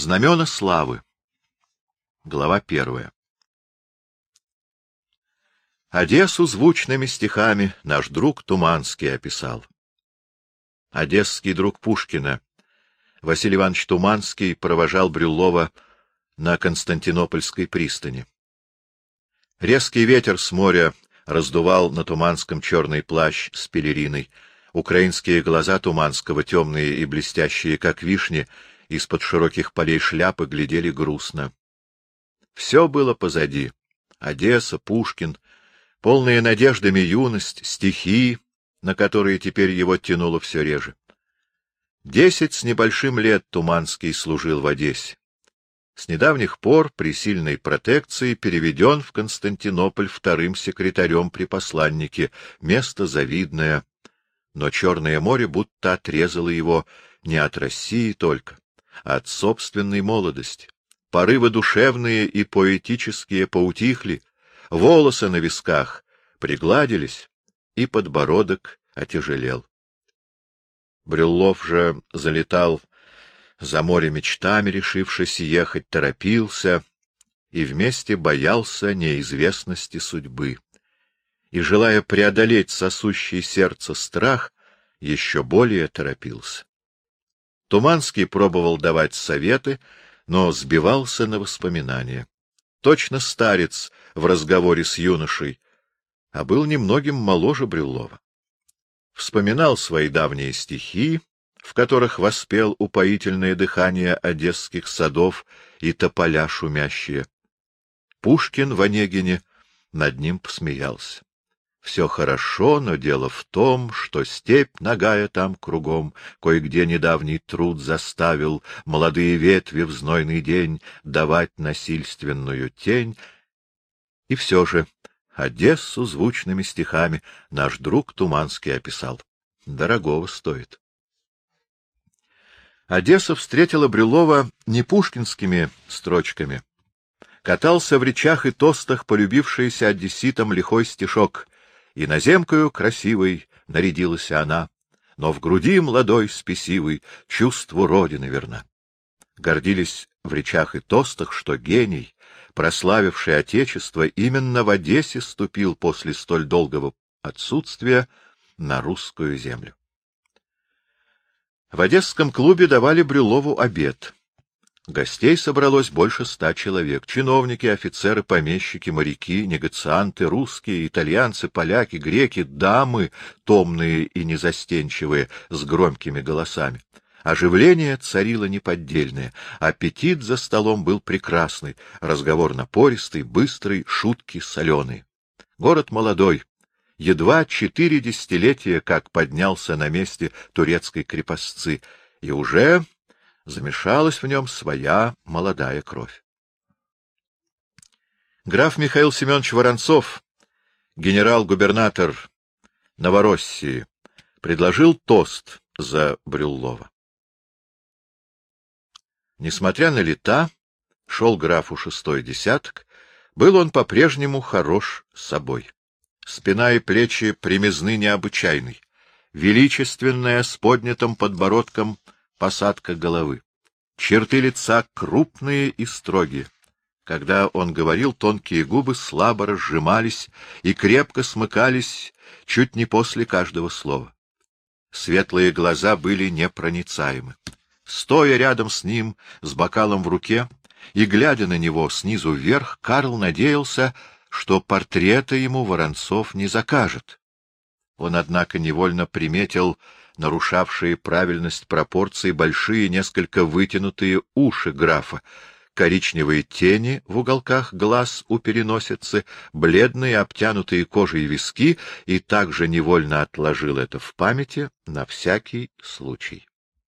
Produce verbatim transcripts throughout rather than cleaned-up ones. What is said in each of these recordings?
Знамена славы. Глава первая. Одессу звучными стихами наш друг Туманский описал. Одесский друг Пушкина, Василий Иванович Туманский, провожал Брюллова на Константинопольской пристани. Резкий ветер с моря раздувал на Туманском черный плащ с пелериной. Украинские глаза Туманского, темные и блестящие, как вишни, из-под широких полей шляпы глядели грустно. Все было позади. Одесса, Пушкин, полные надеждами юность, стихи, на которые теперь его тянуло все реже. Десять с небольшим лет Туманский служил в Одессе. С недавних пор при сильной протекции переведен в Константинополь вторым секретарем при посланнике, место завидное, но Черное море будто отрезало его не от России только, а от собственной молодости. Порывы душевные и поэтические поутихли, волосы на висках пригладились, и подбородок отяжелел. Брюллов же залетал за море мечтами, решившись ехать, торопился и вместе боялся неизвестности судьбы. И, желая преодолеть сосущий сердце страх, еще более торопился. Туманский пробовал давать советы, но сбивался на воспоминания. Точно старец в разговоре с юношей, а был немногим моложе Брюллова. Вспоминал свои давние стихи, в которых воспел упоительное дыхание одесских садов и тополя шумящие. Пушкин в Онегине над ним посмеялся. Все хорошо, но дело в том, что степь нагая там кругом, кое-где недавний труд заставил молодые ветви в знойный день давать насильственную тень. И все же Одессу звучными стихами наш друг Туманский описал. Дорогого стоит. Одесса встретила Брюллова не пушкинскими строчками. Катался в речах и тостах полюбившийся одесситам лихой стишок. Иноземкою красивой нарядилась она, но в груди молодой спесивой чувству родины верна. Гордились в речах и тостах, что гений, прославивший Отечество, именно в Одессе ступил после столь долгого отсутствия на русскую землю. В Одесском клубе давали Брюллову обед. Гостей собралось больше ста человек. Чиновники, офицеры, помещики, моряки, негацианты, русские, итальянцы, поляки, греки, дамы, томные и незастенчивые, с громкими голосами. Оживление царило неподдельное, аппетит за столом был прекрасный, разговор напористый, быстрый, шутки соленые. Город молодой, едва четыре десятилетия, как поднялся на месте турецкой крепостцы, и уже замешалась в нем своя молодая кровь. Граф Михаил Семенович Воронцов, генерал-губернатор Новороссии, предложил тост за Брюллова. Несмотря на лета, шел графу шестой десяток, был он по-прежнему хорош собой. Спина и плечи прямизны необычайной, величественная с поднятым подбородком посадка головы. Черты лица крупные и строгие. Когда он говорил, тонкие губы слабо разжимались и крепко смыкались чуть не после каждого слова. Светлые глаза были непроницаемы. Стоя рядом с ним, с бокалом в руке, и глядя на него снизу вверх, Карл надеялся, что портрета ему Воронцов не закажет. Он, однако, невольно приметил нарушавшие правильность пропорций большие, несколько вытянутые уши графа, коричневые тени в уголках глаз у переносицы, бледные, обтянутые кожей виски, и также невольно отложил это в памяти на всякий случай.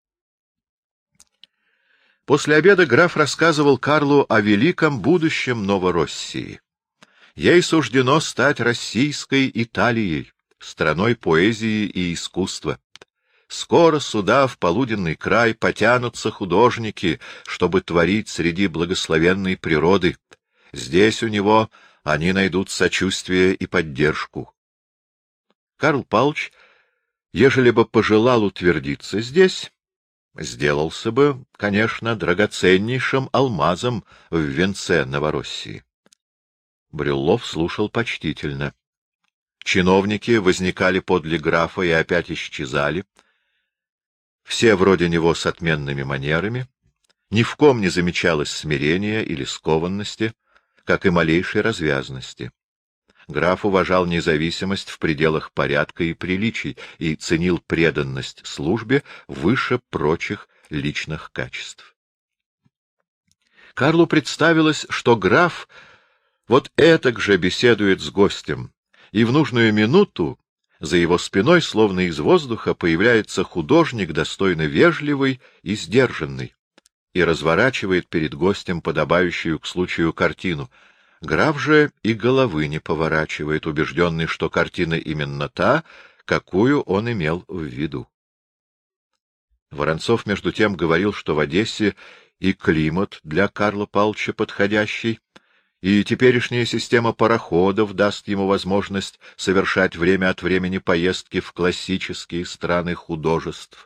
После обеда граф рассказывал Карлу о великом будущем Новороссии. Ей суждено стать российской Италией, страной поэзии и искусства. Скоро сюда, в полуденный край, потянутся художники, чтобы творить среди благословенной природы. Здесь у него они найдут сочувствие и поддержку. Карл Павлович, ежели бы пожелал утвердиться здесь, сделался бы, конечно, драгоценнейшим алмазом в венце Новороссии. Брюллов слушал почтительно. Чиновники возникали подле графа и опять исчезали. Все вроде него с отменными манерами. Ни в ком не замечалось смирения или скованности, как и малейшей развязности. Граф уважал независимость в пределах порядка и приличий и ценил преданность службе выше прочих личных качеств. Карлу представилось, что граф вот этак же беседует с гостем, и в нужную минуту за его спиной, словно из воздуха, появляется художник, достойно вежливый и сдержанный, и разворачивает перед гостем подобающую к случаю картину. Граф же и головы не поворачивает, убежденный, что картина именно та, какую он имел в виду. Воронцов, между тем, говорил, что в Одессе и климат для Карла Павловича подходящий, и теперешняя система пароходов даст ему возможность совершать время от времени поездки в классические страны художеств.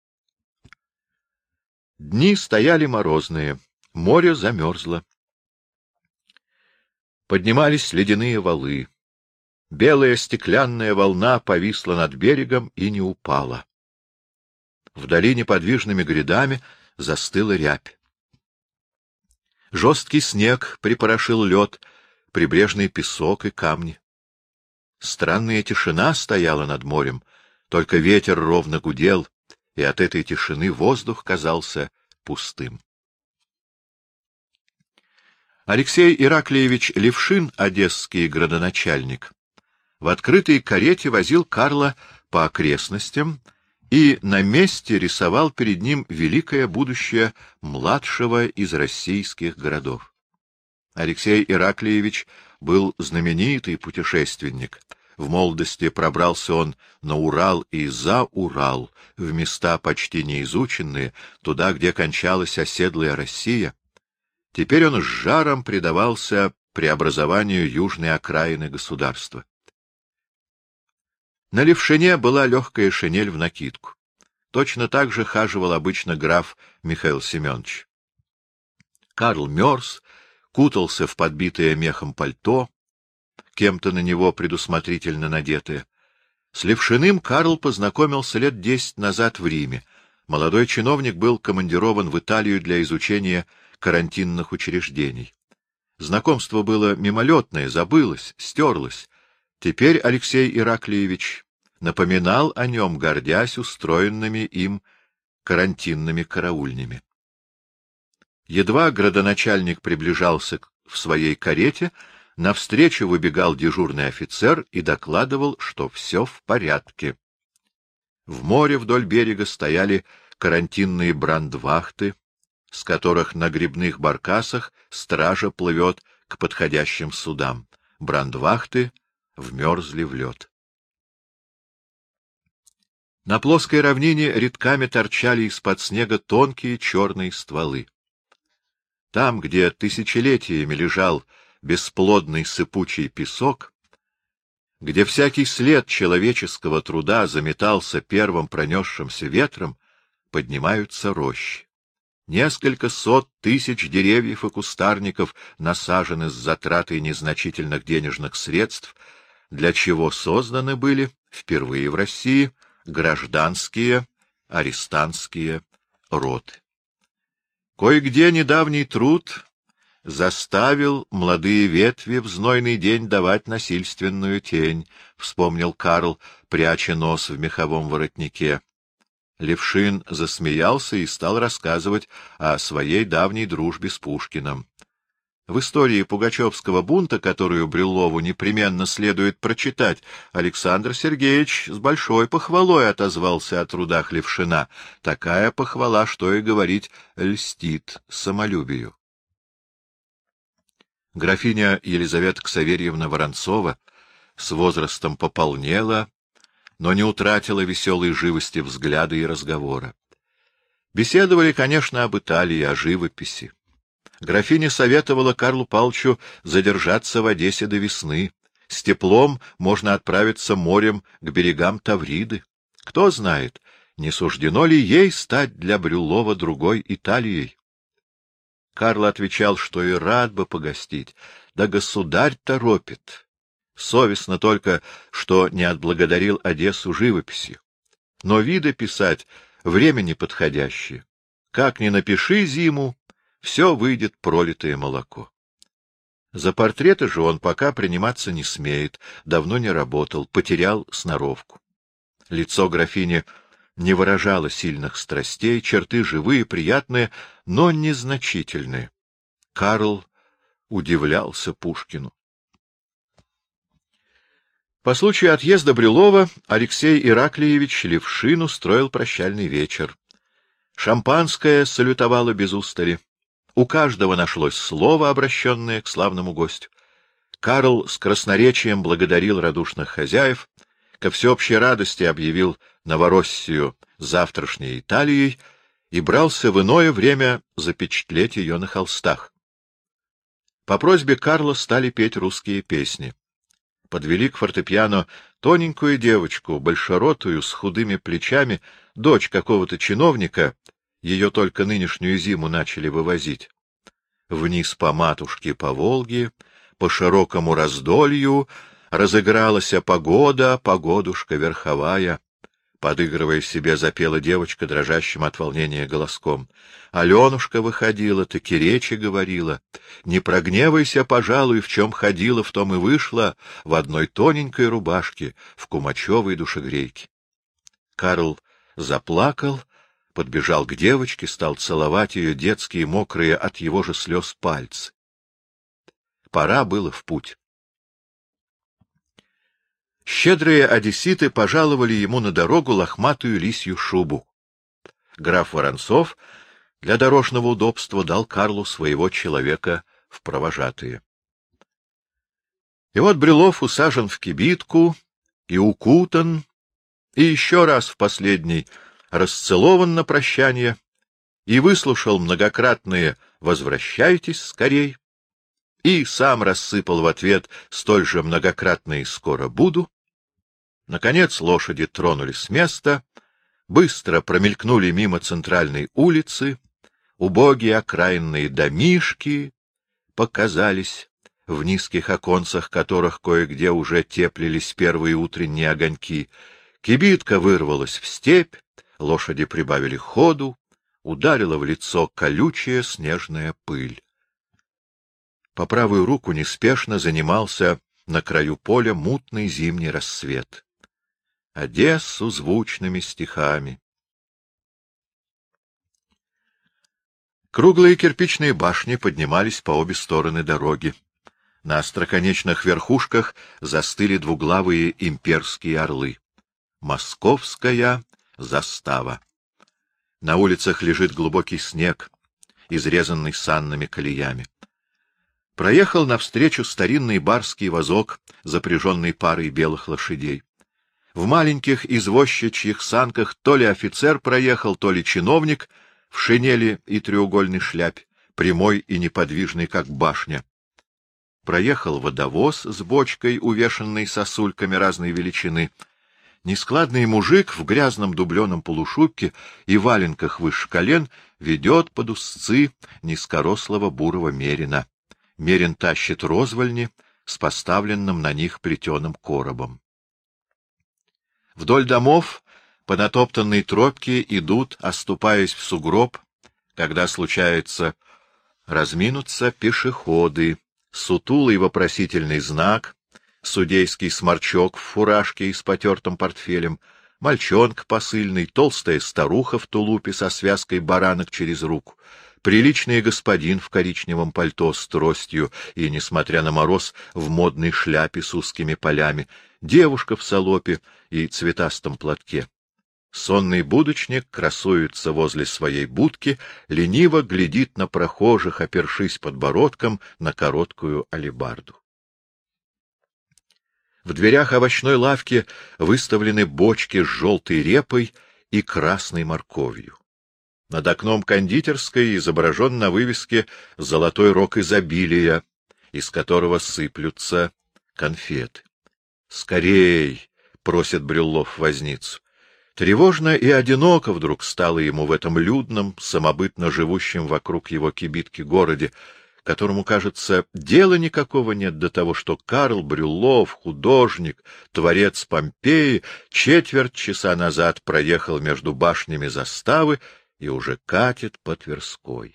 Дни стояли морозные, море замерзло. Поднимались ледяные валы. Белая стеклянная волна повисла над берегом и не упала. Вдали неподвижными грядами застыла рябь. Жесткий снег припорошил лед, прибрежный песок и камни. Странная тишина стояла над морем, только ветер ровно гудел, и от этой тишины воздух казался пустым. Алексей Ираклиевич Левшин, одесский градоначальник, в открытой карете возил Карла по окрестностям и на месте рисовал перед ним великое будущее младшего из российских городов. Алексей Ираклиевич был знаменитый путешественник. В молодости пробрался он на Урал и за Урал, в места почти неизученные, туда, где кончалась оседлая Россия. Теперь он с жаром предавался преобразованию южной окраины государства. На Левшине была легкая шинель в накидку. Точно так же хаживал обычно граф Михаил Семенович. Карл мерз, кутался в подбитое мехом пальто, кем-то на него предусмотрительно надетое. С Левшиным Карл познакомился лет десять назад в Риме. Молодой чиновник был командирован в Италию для изучения карантинных учреждений. Знакомство было мимолетное, забылось, стерлось. Теперь Алексей Ираклиевич напоминал о нем, гордясь устроенными им карантинными караульнями. Едва градоначальник приближался в своей карете, навстречу выбегал дежурный офицер и докладывал, что все в порядке. В море вдоль берега стояли карантинные брандвахты, с которых на гребных баркасах стража плывет к подходящим судам. Брандвахты вмерзли в лед. На плоской равнине рядками торчали из-под снега тонкие черные стволы. Там, где тысячелетиями лежал бесплодный сыпучий песок, где всякий след человеческого труда заметался первым пронесшимся ветром, поднимаются рощи. Несколько сот тысяч деревьев и кустарников насажены с затратой незначительных денежных средств, для чего созданы были впервые в России гражданские арестантские роты. Кое-где недавний труд заставил молодые ветви в знойный день давать насильственную тень, — вспомнил Карл, пряча нос в меховом воротнике. Левшин засмеялся и стал рассказывать о своей давней дружбе с Пушкиным. В истории Пугачевского бунта, которую Брюллову непременно следует прочитать, Александр Сергеевич с большой похвалой отозвался о трудах Левшина. Такая похвала, что и говорить, льстит самолюбию. Графиня Елизавета Ксаверьевна Воронцова с возрастом пополнела, но не утратила веселой живости взгляда и разговора. Беседовали, конечно, об Италии, о живописи. Графиня советовала Карлу Павловичу задержаться в Одессе до весны. С теплом можно отправиться морем к берегам Тавриды. Кто знает, не суждено ли ей стать для Брюллова другой Италией? Карло отвечал, что и рад бы погостить, да государь торопит. Совестно только, что не отблагодарил Одессу живописью. Но виды писать время неподходящее. Как ни напиши зиму, все выйдет пролитое молоко. За портреты же он пока приниматься не смеет, давно не работал, потерял сноровку. Лицо графини не выражало сильных страстей, черты живые, приятные, но незначительные. Карл удивлялся Пушкину. По случаю отъезда Брюллова Алексей Ираклиевич Левшин устроил прощальный вечер. Шампанское салютовало без устали. У каждого нашлось слово, обращенное к славному гостю. Карл с красноречием благодарил радушных хозяев, ко всеобщей радости объявил Новороссию завтрашней Италией и брался в иное время запечатлеть ее на холстах. По просьбе Карла стали петь русские песни. Подвели к фортепиано тоненькую девочку, большеротую, с худыми плечами, дочь какого-то чиновника, ее только нынешнюю зиму начали вывозить. Вниз по матушке по Волге, по широкому раздолью, разыгралась погода, погодушка верховая. Подыгрывая себе, запела девочка дрожащим от волнения голоском. Аленушка выходила, таки речи говорила. Не прогневайся, пожалуй, в чем ходила, в том и вышла, в одной тоненькой рубашке, в кумачевой душегрейке. Карл заплакал, подбежал к девочке, стал целовать ее детские, мокрые от его же слез пальцы. Пора было в путь. Щедрые одесситы пожаловали ему на дорогу лохматую лисью шубу. Граф Воронцов для дорожного удобства дал Карлу своего человека в провожатые. И вот Брюллов усажен в кибитку и укутан, и еще раз в последний расцелован на прощание, и выслушал многократные «возвращайтесь скорей», и сам рассыпал в ответ столь же многократные «скоро буду». Наконец лошади тронулись с места, быстро промелькнули мимо центральной улицы, убогие окраинные домишки показались, в низких оконцах которых кое-где уже теплились первые утренние огоньки. Кибитка вырвалась в степь, лошади прибавили ходу, ударила в лицо колючая снежная пыль. По правую руку неспешно занимался на краю поля мутный зимний рассвет. Одессу звучными стихами. Круглые кирпичные башни поднимались по обе стороны дороги. На остроконечных верхушках застыли двуглавые имперские орлы. Московская застава. На улицах лежит глубокий снег, изрезанный санными колеями. Проехал навстречу старинный барский вазок, запряженный парой белых лошадей. В маленьких извозчичьих санках то ли офицер проехал, то ли чиновник в шинели и треугольной шляпе, прямой и неподвижный, как башня. Проехал водовоз с бочкой, увешанной сосульками разной величины. Нескладный мужик в грязном дубленом полушубке и валенках выше колен ведет под узцы низкорослого бурого мерина. Мерин тащит розвальни с поставленным на них плетеным коробом. Вдоль домов по натоптанной тропке идут, оступаясь в сугроб, когда случается разминуться, пешеходы, сутулый вопросительный знак, судейский сморчок в фуражке и с потертым портфелем, мальчонка посыльный, толстая старуха в тулупе со связкой баранок через руку, приличный господин в коричневом пальто с тростью и, несмотря на мороз, в модной шляпе с узкими полями, девушка в салопе и цветастом платке. Сонный будочник красуется возле своей будки, лениво глядит на прохожих, опершись подбородком на короткую алебарду. В дверях овощной лавки выставлены бочки с желтой репой и красной морковью. Над окном кондитерской изображен на вывеске золотой рог изобилия, из которого сыплются конфеты. — Скорей! — просит Брюллов возницу. Тревожно и одиноко вдруг стало ему в этом людном, самобытно живущем вокруг его кибитки городе, которому, кажется, дела никакого нет до того, что Карл Брюллов, художник, творец Помпеи, четверть часа назад проехал между башнями заставы и уже катит по Тверской.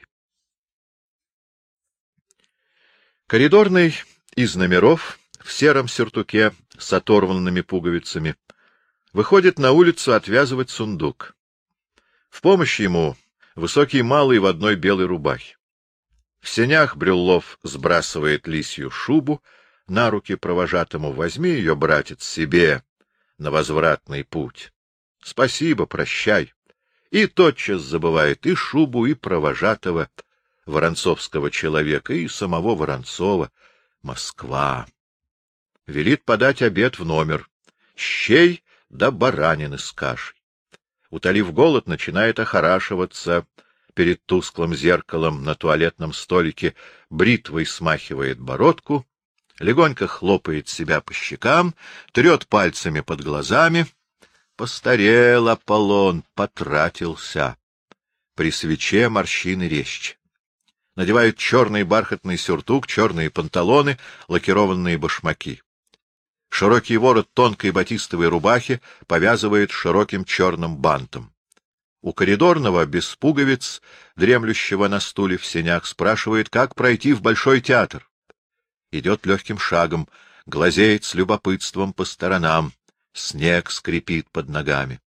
Коридорный из номеров в сером сюртуке с оторванными пуговицами выходит на улицу отвязывать сундук. В помощь ему высокий малый в одной белой рубахе. В сенях Брюллов сбрасывает лисью шубу на руки провожатому. Возьми ее, братец, себе на возвратный путь. Спасибо, прощай. И тотчас забывает и шубу, и провожатого воронцовского человека, и самого Воронцова. Москва. Велит подать обед в номер. Щей да баранины с кашей. Утолив голод, начинает охорашиваться перед тусклым зеркалом на туалетном столике, бритвой смахивает бородку, легонько хлопает себя по щекам, трет пальцами под глазами. Постарел Аполлон, потратился. При свече морщины резче. Надевает черный бархатный сюртук, черные панталоны, лакированные башмаки. Широкий ворот тонкой батистовой рубахи повязывает широким черным бантом. У коридорного, без пуговиц, дремлющего на стуле в сенях, спрашивает, как пройти в Большой театр. Идет легким шагом, глазеет с любопытством по сторонам. Снег скрипит под ногами.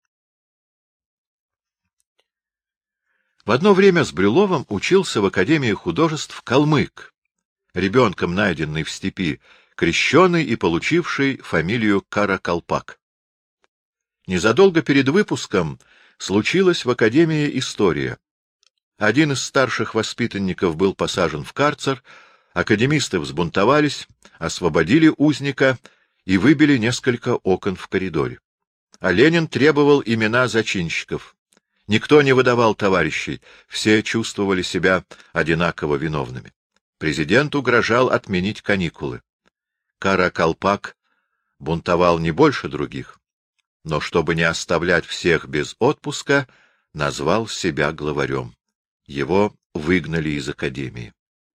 В одно время с Брюлловым учился в Академии художеств калмык, ребенком найденный в степи, крещеный и получивший фамилию Каракалпак. Незадолго перед выпуском случилась в Академии история. Один из старших воспитанников был посажен в карцер, академисты взбунтовались, освободили узника и выбили несколько окон в коридоре. А Ленин требовал имена зачинщиков. Никто не выдавал товарищей, все чувствовали себя одинаково виновными. Президент угрожал отменить каникулы. Каракалпак бунтовал не больше других, но, чтобы не оставлять всех без отпуска, назвал себя главарем. Его выгнали из академии.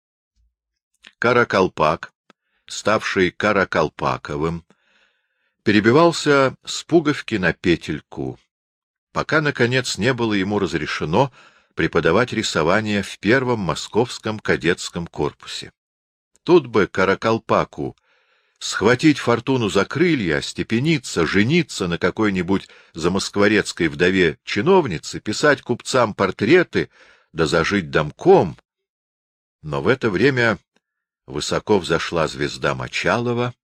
Каракалпак, ставший Каракалпаковым, перебивался с пуговки на петельку, пока, наконец, не было ему разрешено преподавать рисование в первом московском кадетском корпусе. Тут бы Каракалпаку схватить фортуну за крылья, остепениться, жениться на какой-нибудь замоскворецкой вдове чиновнице, писать купцам портреты, да зажить домком. Но в это время высоко взошла звезда Мочалова.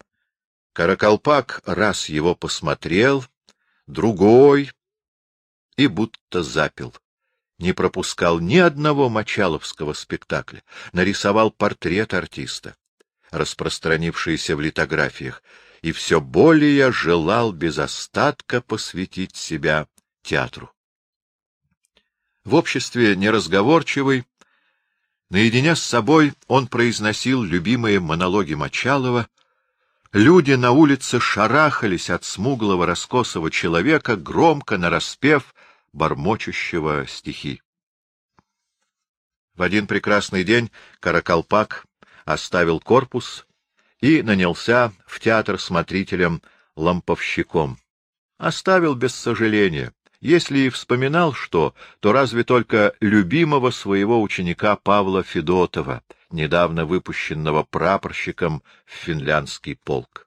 Каракалпак раз его посмотрел, другой, и будто запил. Не пропускал ни одного мочаловского спектакля, нарисовал портрет артиста, распространившийся в литографиях, и все более желал без остатка посвятить себя театру. В обществе неразговорчивый, наедине с собой он произносил любимые монологи Мочалова. Люди на улице шарахались от смуглого раскосого человека, громко нараспев бормочущего стихи. В один прекрасный день Каракалпак оставил корпус и нанялся в театр смотрителем-ламповщиком. Оставил без сожаления. Если и вспоминал что, то разве только любимого своего ученика Павла Федотова, недавно выпущенного прапорщиком в финляндский полк.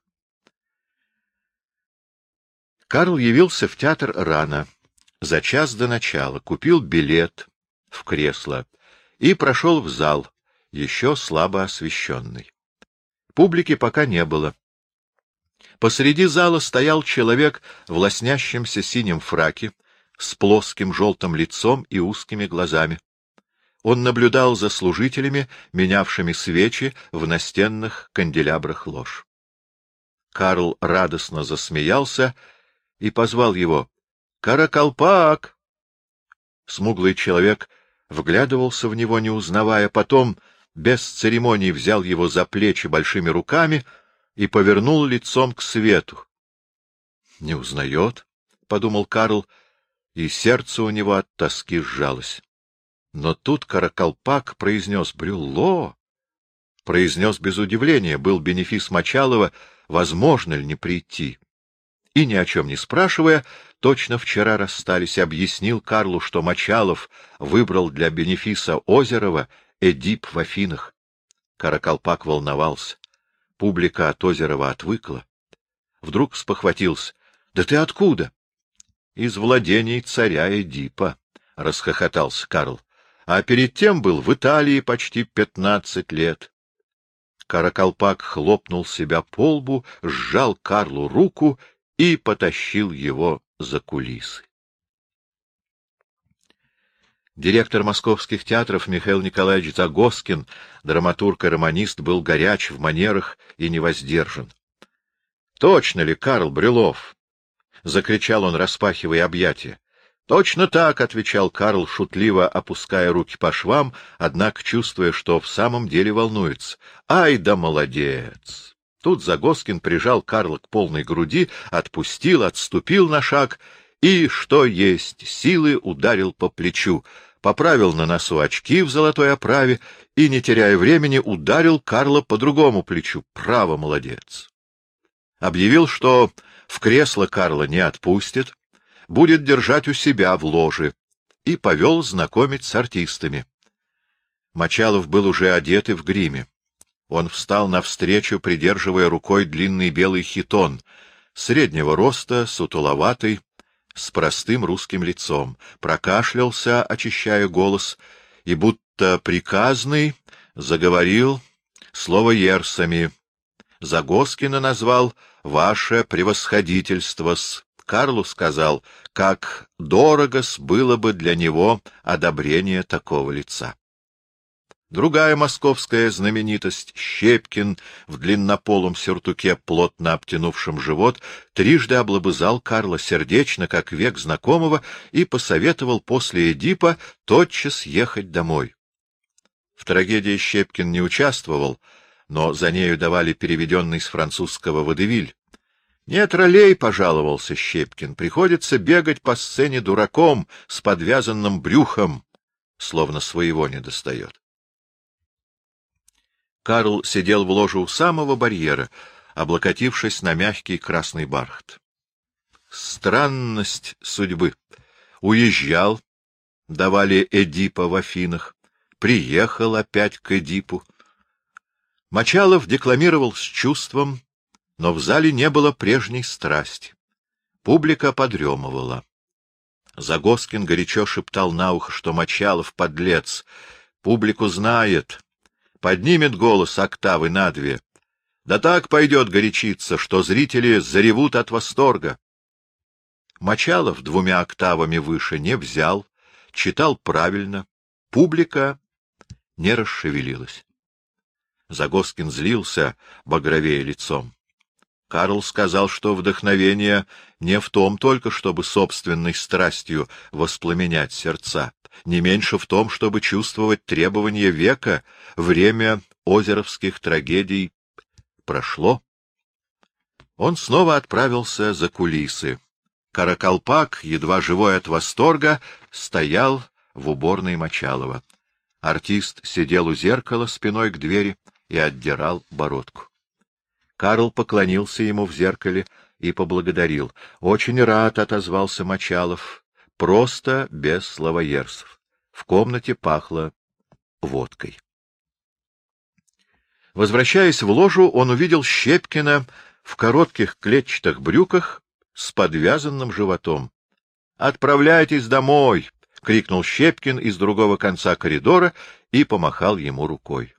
Карл явился в театр рано, за час до начала, купил билет в кресло и прошел в зал, еще слабо освещенный. Публики пока не было. Посреди зала стоял человек в лоснящемся синем фраке, с плоским желтым лицом и узкими глазами. Он наблюдал за служителями, менявшими свечи в настенных канделябрах лож. Карл радостно засмеялся и позвал его: «Каракалпак!» Смуглый человек вглядывался в него, не узнавая, потом без церемоний взял его за плечи большими руками и повернул лицом к свету. Не узнает? — подумал Карл, и сердце у него от тоски сжалось. Но тут Каракалпак произнес «Брюлло», произнес без удивления, был бенефис Мочалова, возможно ли не прийти. И, ни о чем не спрашивая, точно вчера расстались, объяснил Карлу, что Мочалов выбрал для бенефиса Озерова Эдип в Афинах. Каракалпак волновался. Публика от Озерова отвыкла. Вдруг спохватился. — Да ты откуда? — Из владений царя Эдипа, — расхохотался Карл. — А перед тем был в Италии почти пятнадцать лет. Каракалпак хлопнул себя по лбу, сжал Карлу руку и потащил его за кулисы. Директор московских театров Михаил Николаевич Загоскин, драматург и романист, был горяч в манерах и невоздержан. — Точно ли, Карл Брюллов? — закричал он, распахивая объятия. — Точно так, — отвечал Карл, шутливо опуская руки по швам, однако чувствуя, что в самом деле волнуется. — Ай да молодец! Тут Загоскин прижал Карла к полной груди, отпустил, отступил на шаг и, что есть силы, ударил по плечу, поправил на носу очки в золотой оправе и, не теряя времени, ударил Карла по другому плечу. Право, молодец! Объявил, что в кресло Карла не отпустит, будет держать у себя в ложе, и повел знакомить с артистами. Мочалов был уже одет и в гриме. Он встал навстречу, придерживая рукой длинный белый хитон, среднего роста, сутуловатый, с простым русским лицом, прокашлялся, очищая голос, и, будто приказный, заговорил словоерсами. Загоскина назвал «Ваше превосходительство-с». Карлу сказал, как дорого-с было бы для него одобрение такого лица. Другая московская знаменитость, Щепкин, в длиннополом сюртуке, плотно обтянувшем живот, трижды облобызал Карла сердечно, как век знакомого, и посоветовал после Эдипа тотчас ехать домой. В трагедии Щепкин не участвовал, но за нею давали переведенный с французского водевиль. «Нет ролей», — пожаловался Щепкин, — «приходится бегать по сцене дураком с подвязанным брюхом, словно своего не достает». Карл сидел в ложе у самого барьера, облокотившись на мягкий красный бархат. Странность судьбы. Уезжал, давали Эдипа в Афинах, приехал опять к Эдипу. Мочалов декламировал с чувством, но в зале не было прежней страсти. Публика подремывала. Загоскин горячо шептал на ухо, что Мочалов подлец. Публику знает, поднимет голос октавы на две. Да так пойдет горячиться, что зрители заревут от восторга. Мочалов двумя октавами выше не взял, читал правильно. Публика не расшевелилась. Загоскин злился, багровея лицом. Карл сказал, что вдохновение не в том только, чтобы собственной страстью воспламенять сердца, не меньше в том, чтобы чувствовать требования века. Время озеровских трагедий прошло. Он снова отправился за кулисы. Каракалпак, едва живой от восторга, стоял в уборной Мочалова. Артист сидел у зеркала спиной к двери и отдирал бородку. Карл поклонился ему в зеркале и поблагодарил. — Очень рад, — отозвался Мочалов, — просто без словоерсов. В комнате пахло водкой. Возвращаясь в ложу, он увидел Щепкина в коротких клетчатых брюках с подвязанным животом. — Отправляйтесь домой! — крикнул Щепкин из другого конца коридора и помахал ему рукой.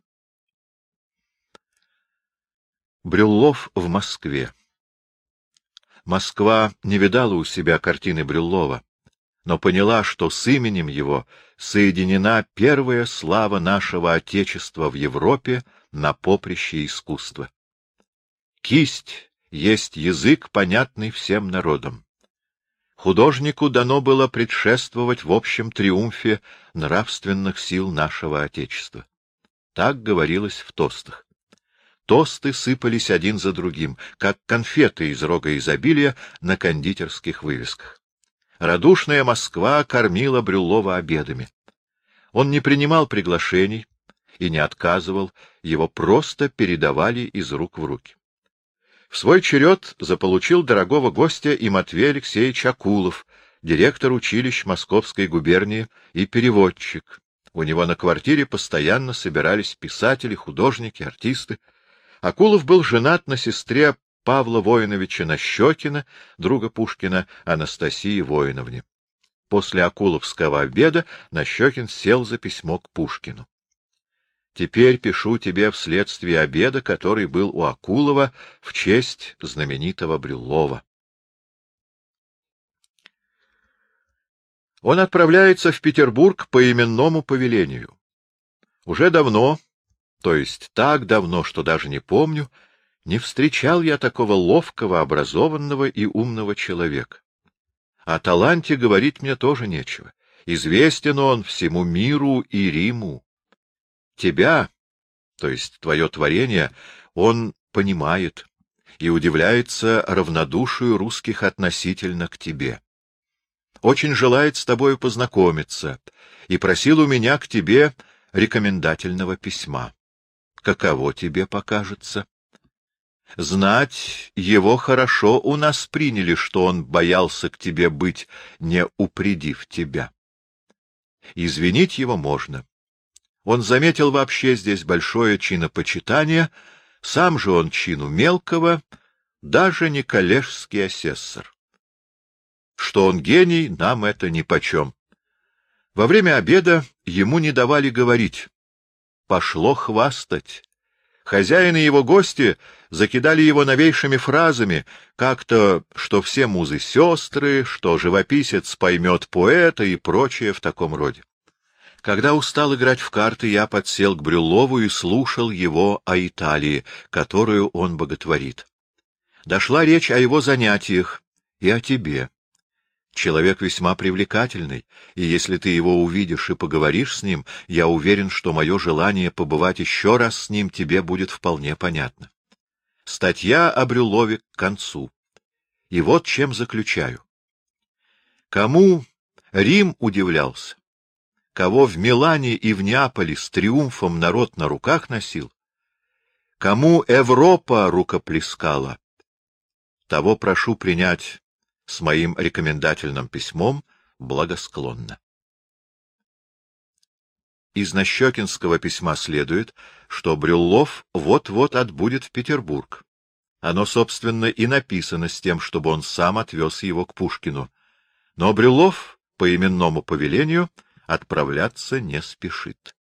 Брюллов в Москве. Москва не видала у себя картины Брюллова, но поняла, что с именем его соединена первая слава нашего Отечества в Европе на поприще искусства. Кисть есть язык, понятный всем народам. Художнику дано было предшествовать в общем триумфе нравственных сил нашего Отечества. Так говорилось в тостах. Тосты сыпались один за другим, как конфеты из рога изобилия на кондитерских вывесках. Радушная Москва кормила Брюллова обедами. Он не принимал приглашений и не отказывал, его просто передавали из рук в руки. В свой черед заполучил дорогого гостя и Матвей Алексеевич Акулов, директор училищ Московской губернии и переводчик. У него на квартире постоянно собирались писатели, художники, артисты. Акулов был женат на сестре Павла Воиновича Нащекина, друга Пушкина, Анастасии Воиновне. После акуловского обеда Нащекин сел за письмо к Пушкину. «Теперь пишу тебе вследствие обеда, который был у Акулова в честь знаменитого Брюллова». Он отправляется в Петербург по именному повелению. Уже давно, то есть так давно, что даже не помню, не встречал я такого ловкого, образованного и умного человека. О таланте говорить мне тоже нечего. Известен он всему миру и Риму. Тебя, то есть твое творение, он понимает и удивляется равнодушию русских относительно к тебе. Очень желает с тобою познакомиться и просил у меня к тебе рекомендательного письма. Каково тебе покажется? Знать, его хорошо у нас приняли, что он боялся к тебе быть, не упредив тебя. Извинить его можно. Он заметил вообще здесь большое чинопочитание, сам же он чину мелкого, даже не коллежский асессор. Что он гений, нам это нипочем. Во время обеда ему не давали говорить. Пошло хвастать. Хозяин и его гости закидали его новейшими фразами, как-то, что все музы сестры, что живописец поймет поэта и прочее в таком роде. Когда устал играть в карты, я подсел к Брюллову и слушал его о Италии, которую он боготворит. Дошла речь о его занятиях и о тебе. Человек весьма привлекательный, и если ты его увидишь и поговоришь с ним, я уверен, что мое желание побывать еще раз с ним тебе будет вполне понятно. Статья о Брюллове к концу. И вот чем заключаю. Кому Рим удивлялся, кого в Милане и в Неаполе с триумфом народ на руках носил, кому Европа рукоплескала, того прошу принять с моим рекомендательным письмом благосклонно. Из Нащекинского письма следует, что Брюллов вот-вот отбудет в Петербург. Оно, собственно, и написано с тем, чтобы он сам отвез его к Пушкину. Но Брюллов по именному повелению отправляться не спешит.